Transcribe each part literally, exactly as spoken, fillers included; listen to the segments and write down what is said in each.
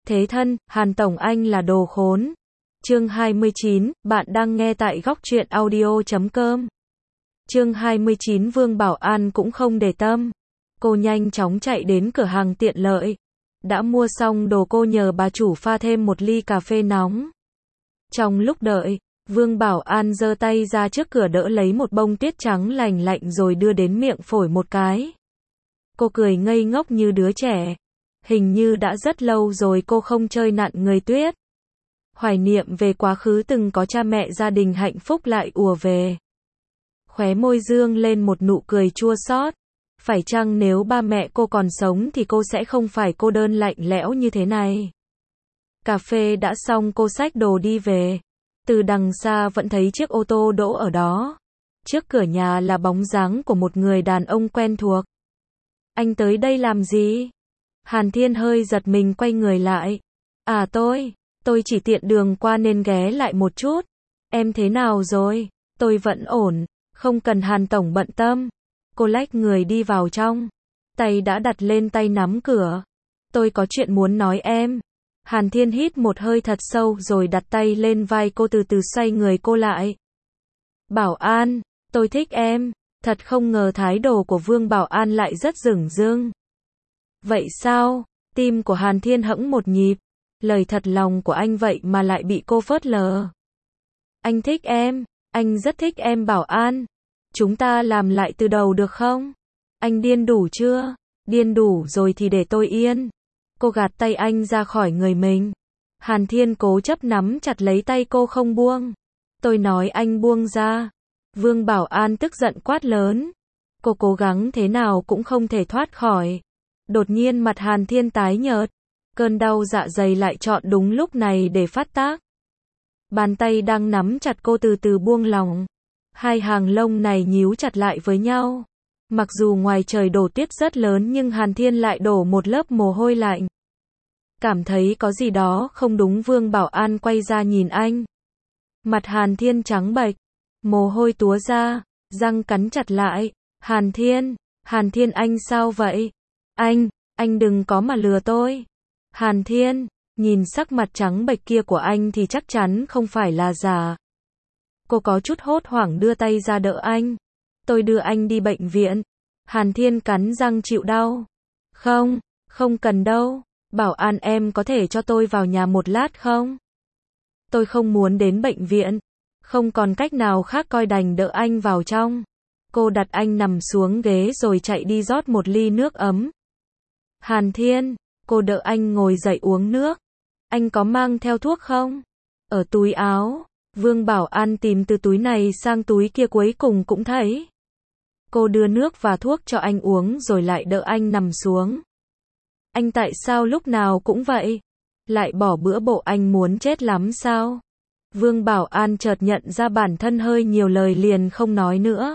Thế thân, Hàn Tổng anh là đồ khốn. Chương hai mươi chín, bạn đang nghe tại góc truyện audio chấm com. Chương hai mươi chín Vương Bảo An cũng không để tâm. Cô nhanh chóng chạy đến cửa hàng tiện lợi. Đã mua xong đồ cô nhờ bà chủ pha thêm một ly cà phê nóng. Trong lúc đợi, Vương Bảo An giơ tay ra trước cửa đỡ lấy một bông tuyết trắng lành lạnh rồi đưa đến miệng phổi một cái. Cô cười ngây ngốc như đứa trẻ. Hình như đã rất lâu rồi cô không chơi nặn người tuyết. Hoài niệm về quá khứ từng có cha mẹ gia đình hạnh phúc lại ùa về. Khóe môi dương lên một nụ cười chua xót. Phải chăng nếu ba mẹ cô còn sống thì cô sẽ không phải cô đơn lạnh lẽo như thế này. Cà phê đã xong, cô xách đồ đi về. Từ đằng xa vẫn thấy chiếc ô tô đỗ ở đó. Trước cửa nhà là bóng dáng của một người đàn ông quen thuộc. Anh tới đây làm gì? Hàn Thiên hơi giật mình quay người lại. À tôi, tôi chỉ tiện đường qua nên ghé lại một chút. Em thế nào rồi? Tôi vẫn ổn, không cần Hàn Tổng bận tâm. Cô lách người đi vào trong. Tay đã đặt lên tay nắm cửa. Tôi có chuyện muốn nói em. Hàn Thiên hít một hơi thật sâu rồi đặt tay lên vai cô, từ từ xoay người cô lại. Bảo An, tôi thích em. Thật không ngờ thái độ của Vương Bảo An lại rất dửng dưng. Vậy sao? Tim của Hàn Thiên hẫng một nhịp. Lời thật lòng của anh vậy mà lại bị cô phớt lờ. Anh thích em. Anh rất thích em Bảo An. Chúng ta làm lại từ đầu được không? Anh điên đủ chưa? Điên đủ rồi thì để tôi yên. Cô gạt tay anh ra khỏi người mình. Hàn Thiên cố chấp nắm chặt lấy tay cô không buông. Tôi nói anh buông ra. Vương Bảo An tức giận quát lớn. Cô cố gắng thế nào cũng không thể thoát khỏi. Đột nhiên mặt Hàn Thiên tái nhợt. Cơn đau dạ dày lại chọn đúng lúc này để phát tác. Bàn tay đang nắm chặt cô từ từ buông lỏng. Hai hàng lông này nhíu chặt lại với nhau. Mặc dù ngoài trời đổ tuyết rất lớn nhưng Hàn Thiên lại đổ một lớp mồ hôi lạnh. Cảm thấy có gì đó không đúng, Vương Bảo An quay ra nhìn anh. Mặt Hàn Thiên trắng bệch, mồ hôi túa ra, răng cắn chặt lại. Hàn Thiên, Hàn Thiên anh sao vậy? Anh, anh đừng có mà lừa tôi. Hàn Thiên, nhìn sắc mặt trắng bệch kia của anh thì chắc chắn không phải là giả. Cô có chút hốt hoảng đưa tay ra đỡ anh. Tôi đưa anh đi bệnh viện. Hàn Thiên cắn răng chịu đau. Không, không cần đâu. Bảo An em có thể cho tôi vào nhà một lát không? Tôi không muốn đến bệnh viện. Không còn cách nào khác, coi đành đỡ anh vào trong. Cô đặt anh nằm xuống ghế rồi chạy đi rót một ly nước ấm. Hàn Thiên, cô đỡ anh ngồi dậy uống nước. Anh có mang theo thuốc không? Ở túi áo. Vương Bảo An tìm từ túi này sang túi kia cuối cùng cũng thấy. Cô đưa nước và thuốc cho anh uống rồi lại đỡ anh nằm xuống. Anh tại sao lúc nào cũng vậy? Lại bỏ bữa bộ anh muốn chết lắm sao? Vương Bảo An chợt nhận ra bản thân hơi nhiều lời liền không nói nữa.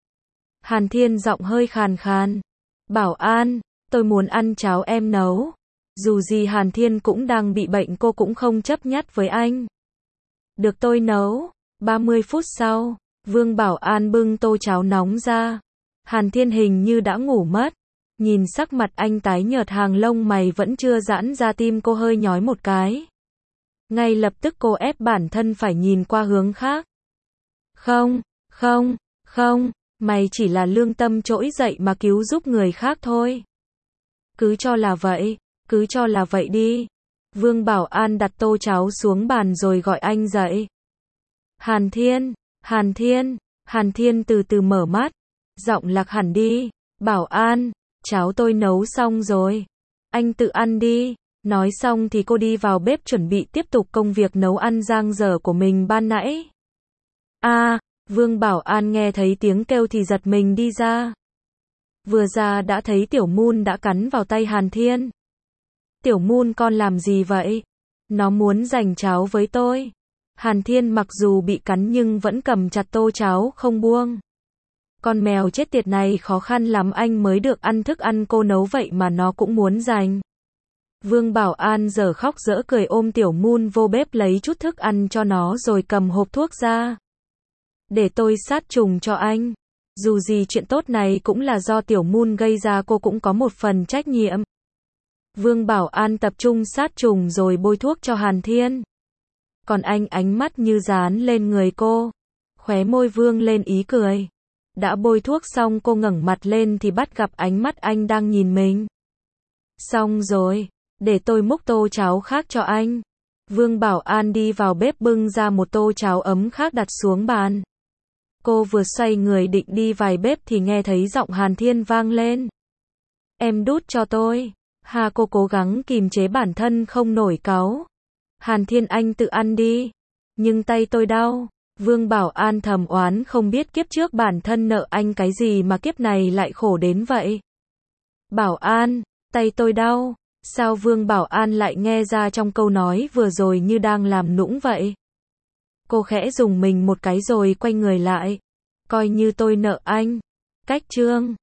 Hàn Thiên giọng hơi khàn khàn. Bảo An, tôi muốn ăn cháo em nấu. Dù gì Hàn Thiên cũng đang bị bệnh, cô cũng không chấp nhắt với anh. Được tôi nấu. ba mươi phút sau, Vương Bảo An bưng tô cháo nóng ra. Hàn Thiên hình như đã ngủ mất. Nhìn sắc mặt anh tái nhợt, hàng lông mày vẫn chưa giãn ra, tim cô hơi nhói một cái. Ngay lập tức cô ép bản thân phải nhìn qua hướng khác. Không, không, không, mày chỉ là lương tâm trỗi dậy mà cứu giúp người khác thôi. Cứ cho là vậy, cứ cho là vậy đi. Vương Bảo An đặt tô cháo xuống bàn rồi gọi anh dậy. Hàn Thiên, Hàn Thiên, Hàn Thiên từ từ mở mắt. Giọng lạc hẳn đi. Bảo An, cháo tôi nấu xong rồi. Anh tự ăn đi. Nói xong thì cô đi vào bếp chuẩn bị tiếp tục công việc nấu ăn dang dở của mình ban nãy. A, à, Vương Bảo An nghe thấy tiếng kêu thì giật mình đi ra. Vừa ra đã thấy Tiểu Moon đã cắn vào tay Hàn Thiên. Tiểu Moon con làm gì vậy? Nó muốn giành cháo với tôi. Hàn Thiên mặc dù bị cắn nhưng vẫn cầm chặt tô cháo không buông. Con mèo chết tiệt này khó khăn lắm anh mới được ăn thức ăn cô nấu vậy mà nó cũng muốn giành. Vương Bảo An giờ khóc dở cười ôm Tiểu Moon vô bếp lấy chút thức ăn cho nó rồi cầm hộp thuốc ra. Để tôi sát trùng cho anh. Dù gì chuyện tốt này cũng là do Tiểu Moon gây ra, cô cũng có một phần trách nhiệm. Vương Bảo An tập trung sát trùng rồi bôi thuốc cho Hàn Thiên. Còn anh ánh mắt như dán lên người cô. Khóe môi vương lên ý cười. Đã bôi thuốc xong cô ngẩng mặt lên thì bắt gặp ánh mắt anh đang nhìn mình. Xong rồi, để tôi múc tô cháo khác cho anh. Vương Bảo An đi vào bếp bưng ra một tô cháo ấm khác đặt xuống bàn. Cô vừa xoay người định đi vào bếp thì nghe thấy giọng Hàn Thiên vang lên. Em đút cho tôi. Hà cô cố gắng kìm chế bản thân không nổi cáu. Hàn Thiên anh tự ăn đi. Nhưng tay tôi đau. Vương Bảo An thầm oán không biết kiếp trước bản thân nợ anh cái gì mà kiếp này lại khổ đến vậy. Bảo An, tay tôi đau. Sao Vương Bảo An lại nghe ra trong câu nói vừa rồi như đang làm nũng vậy? Cô khẽ dùng mình một cái rồi quay người lại. Coi như tôi nợ anh. Cách chương